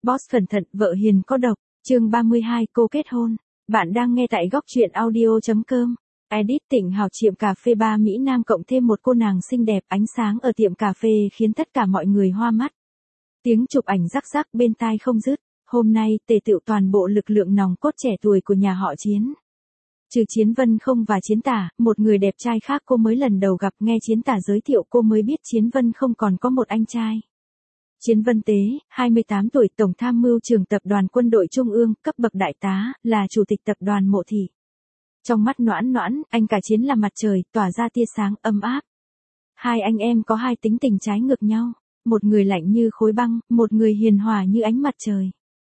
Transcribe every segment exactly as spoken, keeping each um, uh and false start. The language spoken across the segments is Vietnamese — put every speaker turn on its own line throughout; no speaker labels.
Boss cẩn thận, vợ hiền có độc. Chương ba mươi hai, cô kết hôn. Bạn đang nghe tại góc truyện audio chấm com. Edit Tịnh Hào tiệm cà phê ba Mỹ Nam cộng thêm một cô nàng xinh đẹp, ánh sáng ở tiệm cà phê khiến tất cả mọi người hoa mắt. Tiếng chụp ảnh rắc rắc bên tai không dứt. Hôm nay tề tựu toàn bộ lực lượng nòng cốt trẻ tuổi của nhà họ Chiến. Trừ Chiến Vân không và Chiến Tả, một người đẹp trai khác cô mới lần đầu gặp, nghe Chiến Tả giới thiệu cô mới biết Chiến Vân không còn có một anh trai. Chiến Vân Tế, hai mươi tám tuổi, tổng tham mưu trưởng tập đoàn quân đội Trung ương, cấp bậc đại tá, là chủ tịch tập đoàn Mộ Thị. Trong mắt Noãn Noãn, anh cả Chiến là mặt trời, tỏa ra tia sáng ấm áp. Hai anh em có hai tính tình trái ngược nhau, một người lạnh như khối băng, một người hiền hòa như ánh mặt trời.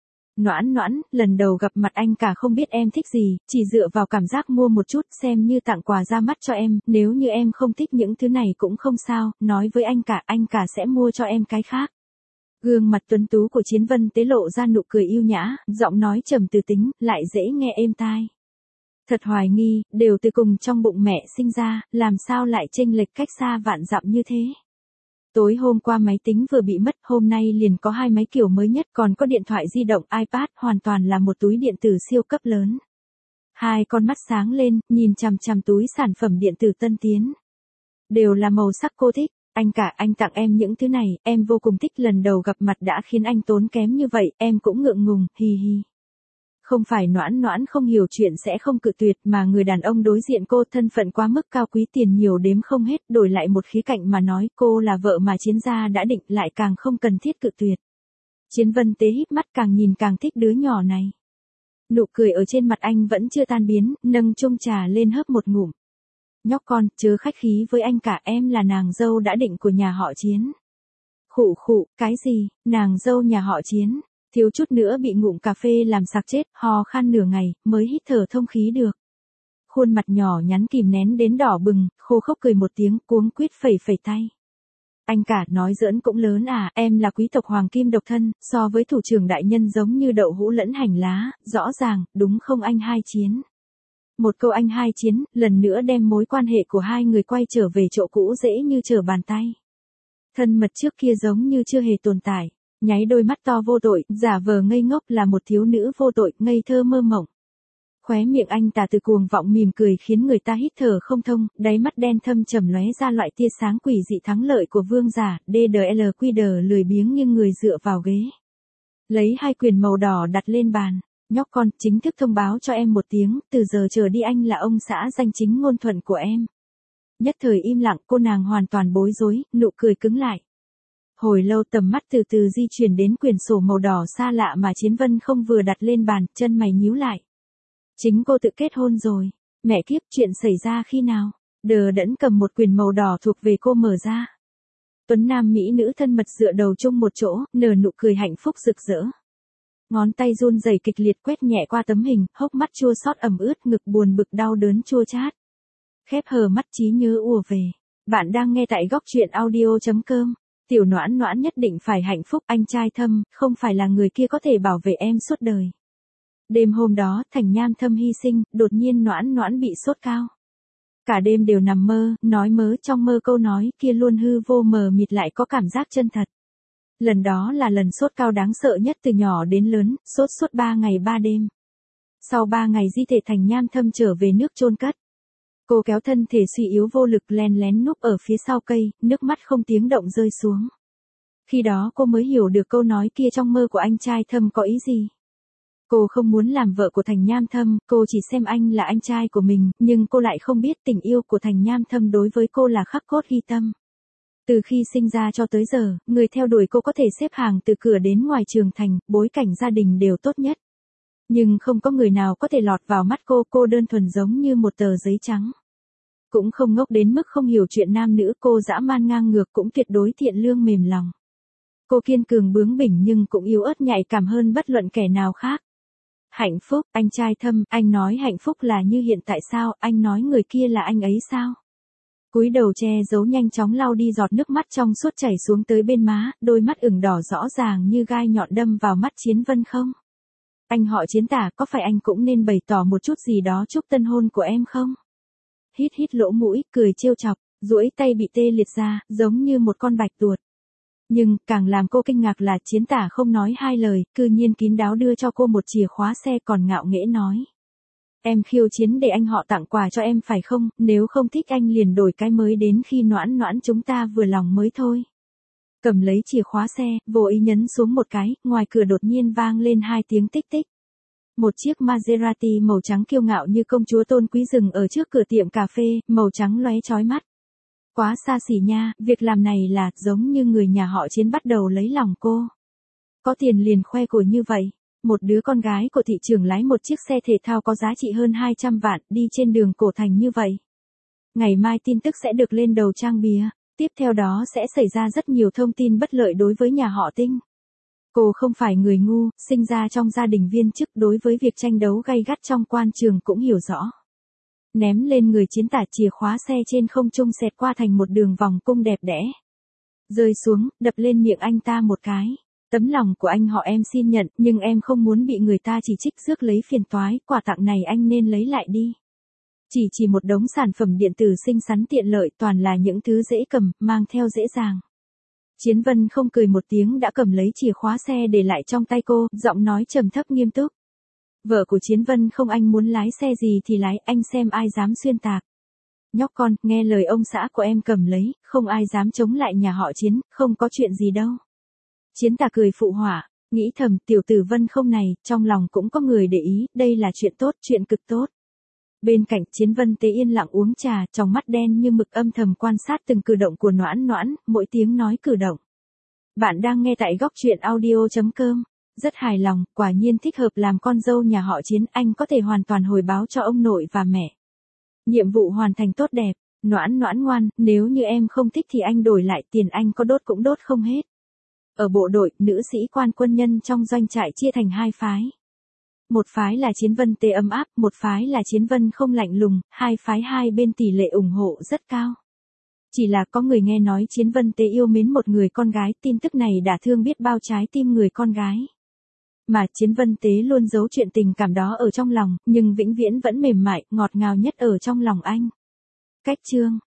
Noãn Noãn, lần đầu gặp mặt anh cả không biết em thích gì, chỉ dựa vào cảm giác mua một chút xem như tặng quà ra mắt cho em, nếu như em không thích những thứ này cũng không sao, nói với anh cả, anh cả sẽ mua cho em cái khác. Gương mặt tuấn tú của Chiến Vân Tế lộ ra nụ cười yêu nhã, giọng nói trầm từ tính, lại dễ nghe êm tai. Thật hoài nghi, đều từ cùng trong bụng mẹ sinh ra, làm sao lại chênh lệch cách xa vạn dặm như thế. Tối hôm qua máy tính vừa bị mất, hôm nay liền có hai máy kiểu mới nhất, còn có điện thoại di động, iPad, hoàn toàn là một túi điện tử siêu cấp lớn. Hai con mắt sáng lên, nhìn chằm chằm túi sản phẩm điện tử tân tiến. Đều là màu sắc cô thích. Anh cả, anh tặng em những thứ này, em vô cùng thích, lần đầu gặp mặt đã khiến anh tốn kém như vậy, em cũng ngượng ngùng, hi hi. Không phải Noãn Noãn không hiểu chuyện sẽ không cự tuyệt, mà người đàn ông đối diện cô thân phận quá mức cao quý, tiền nhiều đếm không hết, đổi lại một khía cạnh mà nói, cô là vợ mà Chiến gia đã định, lại càng không cần thiết cự tuyệt. Chiến Vân Tế híp mắt, càng nhìn càng thích đứa nhỏ này. Nụ cười ở trên mặt anh vẫn chưa tan biến, nâng chung trà lên hớp một ngụm. Nhóc con, chớ khách khí với anh cả, em là nàng dâu đã định của nhà họ Chiến. Khụ khụ, cái gì, nàng dâu nhà họ Chiến, thiếu chút nữa bị ngụm cà phê làm sặc chết, ho khan nửa ngày, mới hít thở thông khí được. Khuôn mặt nhỏ nhắn kìm nén đến đỏ bừng, khô khốc cười một tiếng, cuống quýt phẩy phẩy tay. Anh cả, nói giỡn cũng lớn à, em là quý tộc hoàng kim độc thân, so với thủ trưởng đại nhân giống như đậu hũ lẫn hành lá, rõ ràng, đúng không anh hai Chiến? Một câu anh hai Chiến, lần nữa đem mối quan hệ của hai người quay trở về chỗ cũ dễ như trở bàn tay. Thân mật trước kia giống như chưa hề tồn tại, nháy đôi mắt to vô tội, giả vờ ngây ngốc là một thiếu nữ vô tội, ngây thơ mơ mộng. Khóe miệng anh ta từ cuồng vọng mỉm cười khiến người ta hít thở không thông, đáy mắt đen thâm trầm lóe ra loại tia sáng quỷ dị thắng lợi của vương giả, đê đờ lờ quy đờ lười biếng nghiêng người dựa vào ghế. Lấy hai quyền màu đỏ đặt lên bàn. Nhóc con, chính thức thông báo cho em một tiếng, từ giờ trở đi anh là ông xã danh chính ngôn thuận của em. Nhất thời im lặng, cô nàng hoàn toàn bối rối, nụ cười cứng lại. Hồi lâu tầm mắt từ từ di chuyển đến quyển sổ màu đỏ xa lạ mà Chiến Vân không vừa đặt lên bàn, chân mày nhíu lại. Chính cô tự kết hôn rồi. Mẹ kiếp, chuyện xảy ra khi nào? Đờ đẫn cầm một quyển màu đỏ thuộc về cô mở ra. Tuấn nam mỹ nữ thân mật dựa đầu chung một chỗ, nở nụ cười hạnh phúc rực rỡ. Ngón tay run rẩy kịch liệt quét nhẹ qua tấm hình, hốc mắt chua xót ẩm ướt, ngực buồn bực đau đớn chua chát. Khép hờ mắt trí nhớ ùa về. Bạn đang nghe tại góc truyện audio chấm com. Tiểu Noãn Noãn nhất định phải hạnh phúc, anh trai Thâm, không phải là người kia có thể bảo vệ em suốt đời. Đêm hôm đó, Thành Nham Thâm hy sinh, đột nhiên Noãn Noãn bị sốt cao. Cả đêm đều nằm mơ, nói mớ, trong mơ câu nói kia luôn hư vô mờ mịt lại có cảm giác chân thật. Lần đó là lần sốt cao đáng sợ nhất từ nhỏ đến lớn, sốt suốt ba ngày ba đêm. Sau ba ngày di thể Thành Nham Thâm trở về nước chôn cất. Cô kéo thân thể suy yếu vô lực len lén núp ở phía sau cây, nước mắt không tiếng động rơi xuống. Khi đó cô mới hiểu được câu nói kia trong mơ của anh trai Thâm có ý gì. Cô không muốn làm vợ của Thành Nham Thâm, cô chỉ xem anh là anh trai của mình, nhưng cô lại không biết tình yêu của Thành Nham Thâm đối với cô là khắc cốt ghi tâm. Từ khi sinh ra cho tới giờ, người theo đuổi cô có thể xếp hàng từ cửa đến ngoài trường thành, bối cảnh gia đình đều tốt nhất. Nhưng không có người nào có thể lọt vào mắt cô, cô đơn thuần giống như một tờ giấy trắng. Cũng không ngốc đến mức không hiểu chuyện nam nữ, cô dã man ngang ngược cũng tuyệt đối thiện lương mềm lòng. Cô kiên cường bướng bỉnh nhưng cũng yếu ớt nhạy cảm hơn bất luận kẻ nào khác. Hạnh phúc, anh trai Thâm, anh nói hạnh phúc là như hiện tại sao, anh nói người kia là anh ấy sao? Cúi đầu che giấu nhanh chóng lau đi giọt nước mắt trong suốt chảy xuống tới bên má, đôi mắt ửng đỏ rõ ràng như gai nhọn đâm vào mắt Chiến Vân không? Anh họ Chiến Tả, có phải anh cũng nên bày tỏ một chút gì đó chúc tân hôn của em không? Hít hít lỗ mũi, cười trêu chọc, duỗi tay bị tê liệt ra, giống như một con bạch tuột. Nhưng, càng làm cô kinh ngạc là Chiến Tả không nói hai lời, cư nhiên kín đáo đưa cho cô một chìa khóa xe còn ngạo nghễ nói. Em khiêu chiến để anh họ tặng quà cho em phải không, nếu không thích anh liền đổi cái mới đến khi noãn noãn chúng ta vừa lòng mới thôi. Cầm lấy chìa khóa xe, vô ý nhấn xuống một cái, ngoài cửa đột nhiên vang lên hai tiếng tích tích. Một chiếc Maserati màu trắng kiêu ngạo như công chúa tôn quý dừng ở trước cửa tiệm cà phê, màu trắng lóe chói mắt. Quá xa xỉ nha, việc làm này là giống như người nhà họ Chiến bắt đầu lấy lòng cô. Có tiền liền khoe của như vậy. Một đứa con gái của thị trưởng lái một chiếc xe thể thao có giá trị hơn hai trăm vạn đi trên đường cổ thành như vậy. Ngày mai tin tức sẽ được lên đầu trang bìa. Tiếp theo đó sẽ xảy ra rất nhiều thông tin bất lợi đối với nhà họ Tinh. Cô không phải người ngu, sinh ra trong gia đình viên chức đối với việc tranh đấu gay gắt trong quan trường cũng hiểu rõ. Ném lên người Chiến Tả chìa khóa xe trên không trung xẹt qua thành một đường vòng cung đẹp đẽ. Rơi xuống, đập lên miệng anh ta một cái. Tấm lòng của anh họ em xin nhận, nhưng em không muốn bị người ta chỉ trích rước lấy phiền toái, quà tặng này anh nên lấy lại đi. Chỉ chỉ một đống sản phẩm điện tử xinh xắn tiện lợi toàn là những thứ dễ cầm, mang theo dễ dàng. Chiến Vân không cười một tiếng đã cầm lấy chìa khóa xe để lại trong tay cô, giọng nói trầm thấp nghiêm túc. Vợ của Chiến Vân không anh muốn lái xe gì thì lái, anh xem ai dám xuyên tạc. Nhóc con, nghe lời ông xã của em cầm lấy, không ai dám chống lại nhà họ Chiến, không có chuyện gì đâu. Chiến Tả cười phụ họa, nghĩ thầm tiểu tử Vân không này, trong lòng cũng có người để ý, đây là chuyện tốt, chuyện cực tốt. Bên cạnh Chiến Vân Tế yên lặng uống trà, trong mắt đen như mực âm thầm quan sát từng cử động của noãn noãn, mỗi tiếng nói cử động. Bạn đang nghe tại góc truyện audio chấm com. Rất hài lòng, quả nhiên thích hợp làm con dâu nhà họ Chiến, anh có thể hoàn toàn hồi báo cho ông nội và mẹ. Nhiệm vụ hoàn thành tốt đẹp, noãn noãn ngoan, nếu như em không thích thì anh đổi lại, tiền anh có đốt cũng đốt không hết. Ở bộ đội, nữ sĩ quan quân nhân trong doanh trại chia thành hai phái. Một phái là Chiến Vân Tế ấm áp, một phái là Chiến Vân không lạnh lùng, hai phái hai bên tỷ lệ ủng hộ rất cao. Chỉ là có người nghe nói Chiến Vân Tế yêu mến một người con gái, tin tức này đã thương biết bao trái tim người con gái. Mà Chiến Vân Tế luôn giấu chuyện tình cảm đó ở trong lòng, nhưng vĩnh viễn vẫn mềm mại, ngọt ngào nhất ở trong lòng anh. Cách chương